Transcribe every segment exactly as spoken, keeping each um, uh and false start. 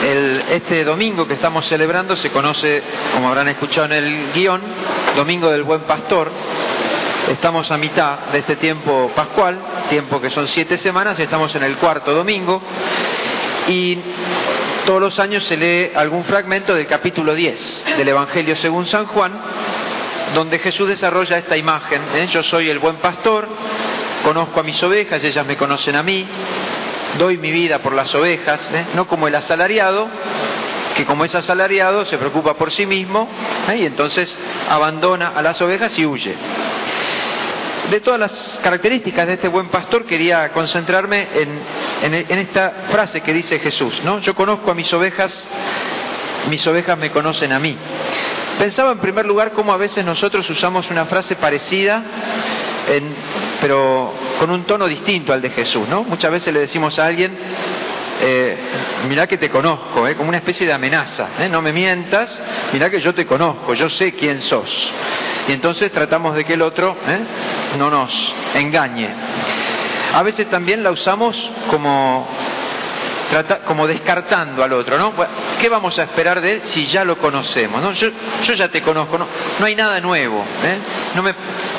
El, este domingo que estamos celebrando se conoce, como habrán escuchado en el guión, Domingo del Buen Pastor. Estamos a mitad de este tiempo pascual, tiempo que son siete semanas, estamos en el cuarto domingo, y todos los años se lee algún fragmento del capítulo diez del Evangelio según San Juan, donde Jesús desarrolla esta imagen, ¿eh? Yo soy el buen pastor, conozco a mis ovejas, ellas me conocen a mí, doy mi vida por las ovejas, ¿eh? No como el asalariado, que como es asalariado se preocupa por sí mismo, ¿eh? Y entonces abandona a las ovejas y huye. De todas las características de este buen pastor quería concentrarme en, en, en esta frase que dice Jesús, ¿no? Yo conozco a mis ovejas, mis ovejas me conocen a mí. Pensaba en primer lugar cómo a veces nosotros usamos una frase parecida, en, pero con un tono distinto al de Jesús, ¿no? Muchas veces le decimos a alguien, eh, mirá que te conozco, ¿eh? Como una especie de amenaza, ¿eh? No me mientas, mirá que yo te conozco, yo sé quién sos. Y entonces tratamos de que el otro ¿eh? no nos engañe. A veces también la usamos como, trata, como descartando al otro, ¿no? ¿Qué vamos a esperar de él si ya lo conocemos? ¿No? Yo, yo ya te conozco, no, no hay nada nuevo. ¿eh? No me...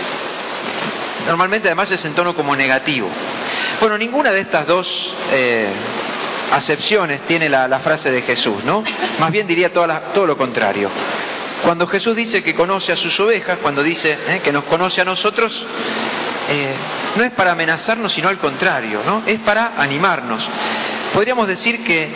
Normalmente además es en tono como negativo. Bueno, ninguna de estas dos eh, acepciones tiene la, la frase de Jesús, ¿no? Más bien diría toda la, todo lo contrario. Cuando Jesús dice que conoce a sus ovejas, cuando dice eh, que nos conoce a nosotros, eh, no es para amenazarnos, sino al contrario, ¿no? Es para animarnos. Podríamos decir que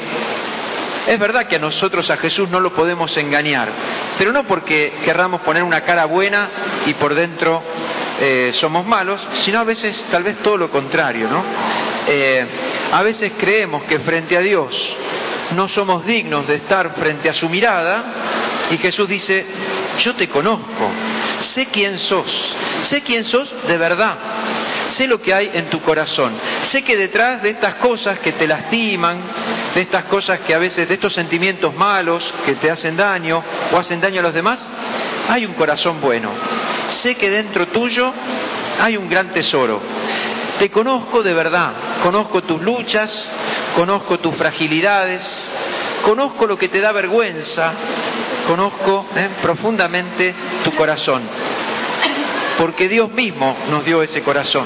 es verdad que a nosotros, a Jesús, no lo podemos engañar, pero no porque querramos poner una cara buena y por dentro eh, somos malos, sino a veces tal vez todo lo contrario, ¿no? Eh, a veces creemos que frente a Dios no somos dignos de estar frente a su mirada, y Jesús dice, yo te conozco, sé quién sos, sé quién sos de verdad, sé lo que hay en tu corazón, sé que detrás de estas cosas que te lastiman, de estas cosas que a veces, de estos sentimientos malos que te hacen daño o hacen daño a los demás, hay un corazón bueno, sé que dentro tuyo hay un gran tesoro. Te conozco de verdad, conozco tus luchas, conozco tus fragilidades, conozco lo que te da vergüenza, conozco eh, profundamente tu corazón, porque Dios mismo nos dio ese corazón.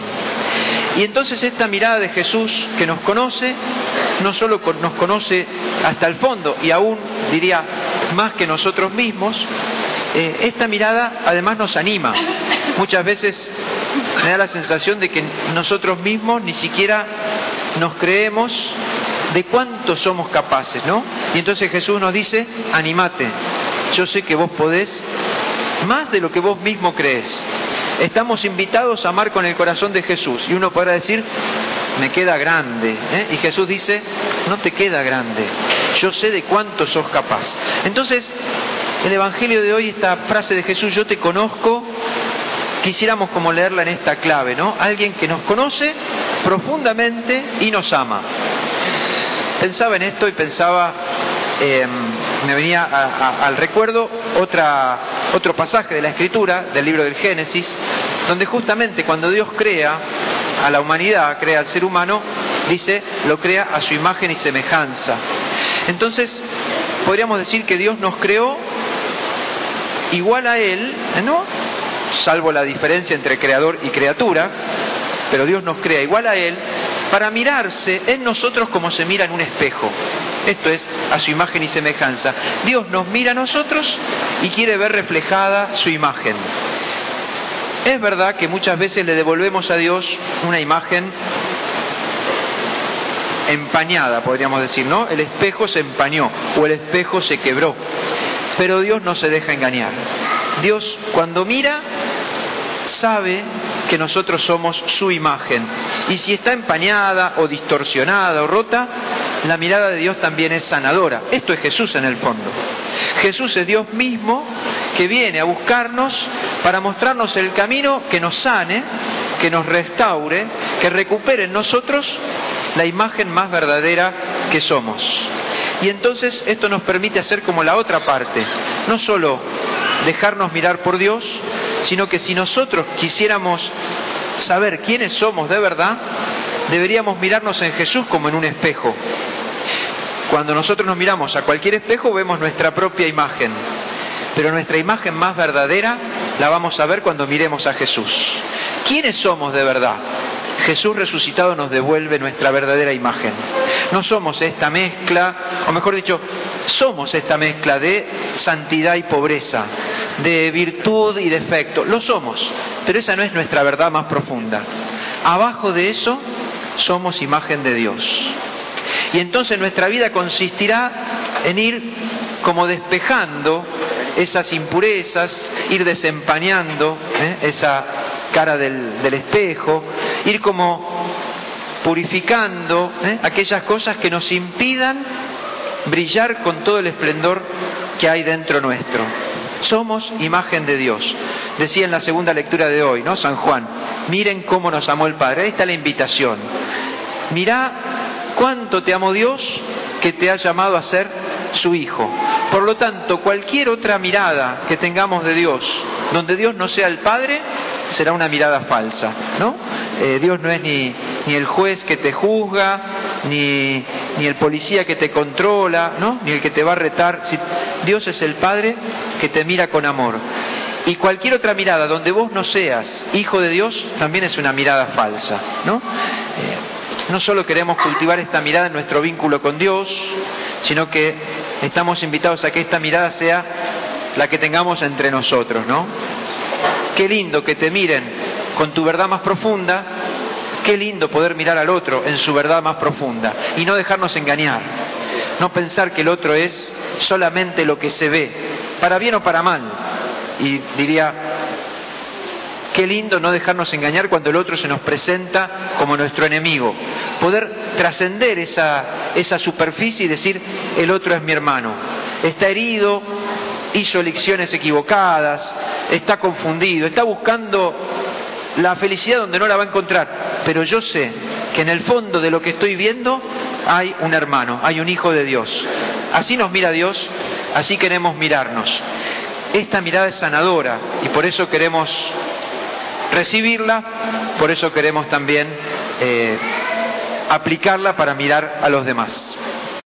Y entonces esta mirada de Jesús que nos conoce, no solo nos conoce hasta el fondo, y aún diría más que nosotros mismos, eh, esta mirada además nos anima. Muchas veces me da la sensación de que nosotros mismos ni siquiera nos creemos de cuánto somos capaces, ¿no? Y entonces Jesús nos dice, animate, yo sé que vos podés más de lo que vos mismo crees. Estamos invitados a amar con el corazón de Jesús, y uno podrá decir, me queda grande, ¿eh? Y Jesús dice, no te queda grande, yo sé de cuánto sos capaz. Entonces, el Evangelio de hoy, esta frase de Jesús, yo te conozco, quisiéramos como leerla en esta clave, ¿no? Alguien que nos conoce profundamente y nos ama. Pensaba en esto y pensaba, eh, me venía a, a, al recuerdo otra, otro pasaje de la Escritura, del libro del Génesis, donde justamente cuando Dios crea a la humanidad, crea al ser humano, dice, lo crea a su imagen y semejanza. Entonces, podríamos decir que Dios nos creó igual a Él, ¿no? Salvo la diferencia entre creador y criatura, pero Dios nos crea igual a Él para mirarse en nosotros como se mira en un espejo. Esto es, a su imagen y semejanza. Dios nos mira a nosotros y quiere ver reflejada su imagen. Es verdad que muchas veces le devolvemos a Dios una imagen empañada, podríamos decir, ¿no? El espejo se empañó o el espejo se quebró, pero Dios no se deja engañar. Dios, cuando mira, sabe que nosotros somos su imagen, y si está empañada o distorsionada o rota, la mirada de Dios también es sanadora. Esto es Jesús en el fondo. Jesús es Dios mismo que viene a buscarnos para mostrarnos el camino que nos sane, que nos restaure, que recupere en nosotros la imagen más verdadera que somos. Y entonces esto nos permite hacer como la otra parte, no solo dejarnos mirar por Dios, sino que si nosotros quisiéramos saber quiénes somos de verdad, deberíamos mirarnos en Jesús como en un espejo. Cuando nosotros nos miramos a cualquier espejo vemos nuestra propia imagen, pero nuestra imagen más verdadera la vamos a ver cuando miremos a Jesús. ¿Quiénes somos de verdad? Jesús resucitado nos devuelve nuestra verdadera imagen. No somos esta mezcla, o mejor dicho, somos esta mezcla de santidad y pobreza, de virtud y defecto. Lo somos, pero esa no es nuestra verdad más profunda. Abajo de eso somos imagen de Dios. Y entonces nuestra vida consistirá en ir como despejando esas impurezas, ir desempañando ¿eh? esa cara del, del espejo, ir como purificando ¿eh? aquellas cosas que nos impidan brillar con todo el esplendor que hay dentro nuestro. Somos imagen de Dios. Decía en la segunda lectura de hoy, ¿no? San Juan, miren cómo nos amó el Padre. Ahí está la invitación. Mirá cuánto te amó Dios que te ha llamado a ser su hijo. Por lo tanto, cualquier otra mirada que tengamos de Dios, donde Dios no sea el Padre, será una mirada falsa, ¿no? Eh, Dios no es ni, ni el juez que te juzga, ni, ni el policía que te controla, ¿no? Ni el que te va a retar. Si, Dios es el Padre que te mira con amor. Y cualquier otra mirada donde vos no seas hijo de Dios, también es una mirada falsa, ¿no? Eh, no solo queremos cultivar esta mirada en nuestro vínculo con Dios, sino que estamos invitados a que esta mirada sea la que tengamos entre nosotros, ¿no? Qué lindo que te miren con tu verdad más profunda, qué lindo poder mirar al otro en su verdad más profunda y no dejarnos engañar, no pensar que el otro es solamente lo que se ve, para bien o para mal. Y diría, qué lindo no dejarnos engañar cuando el otro se nos presenta como nuestro enemigo, poder trascender esa, esa superficie y decir, el otro es mi hermano, está herido, hizo elecciones equivocadas, está confundido, está buscando la felicidad donde no la va a encontrar, pero yo sé que en el fondo de lo que estoy viendo hay un hermano, hay un hijo de Dios. Así nos mira Dios, así queremos mirarnos. Esta mirada es sanadora y por eso queremos recibirla, por eso queremos también eh, aplicarla para mirar a los demás.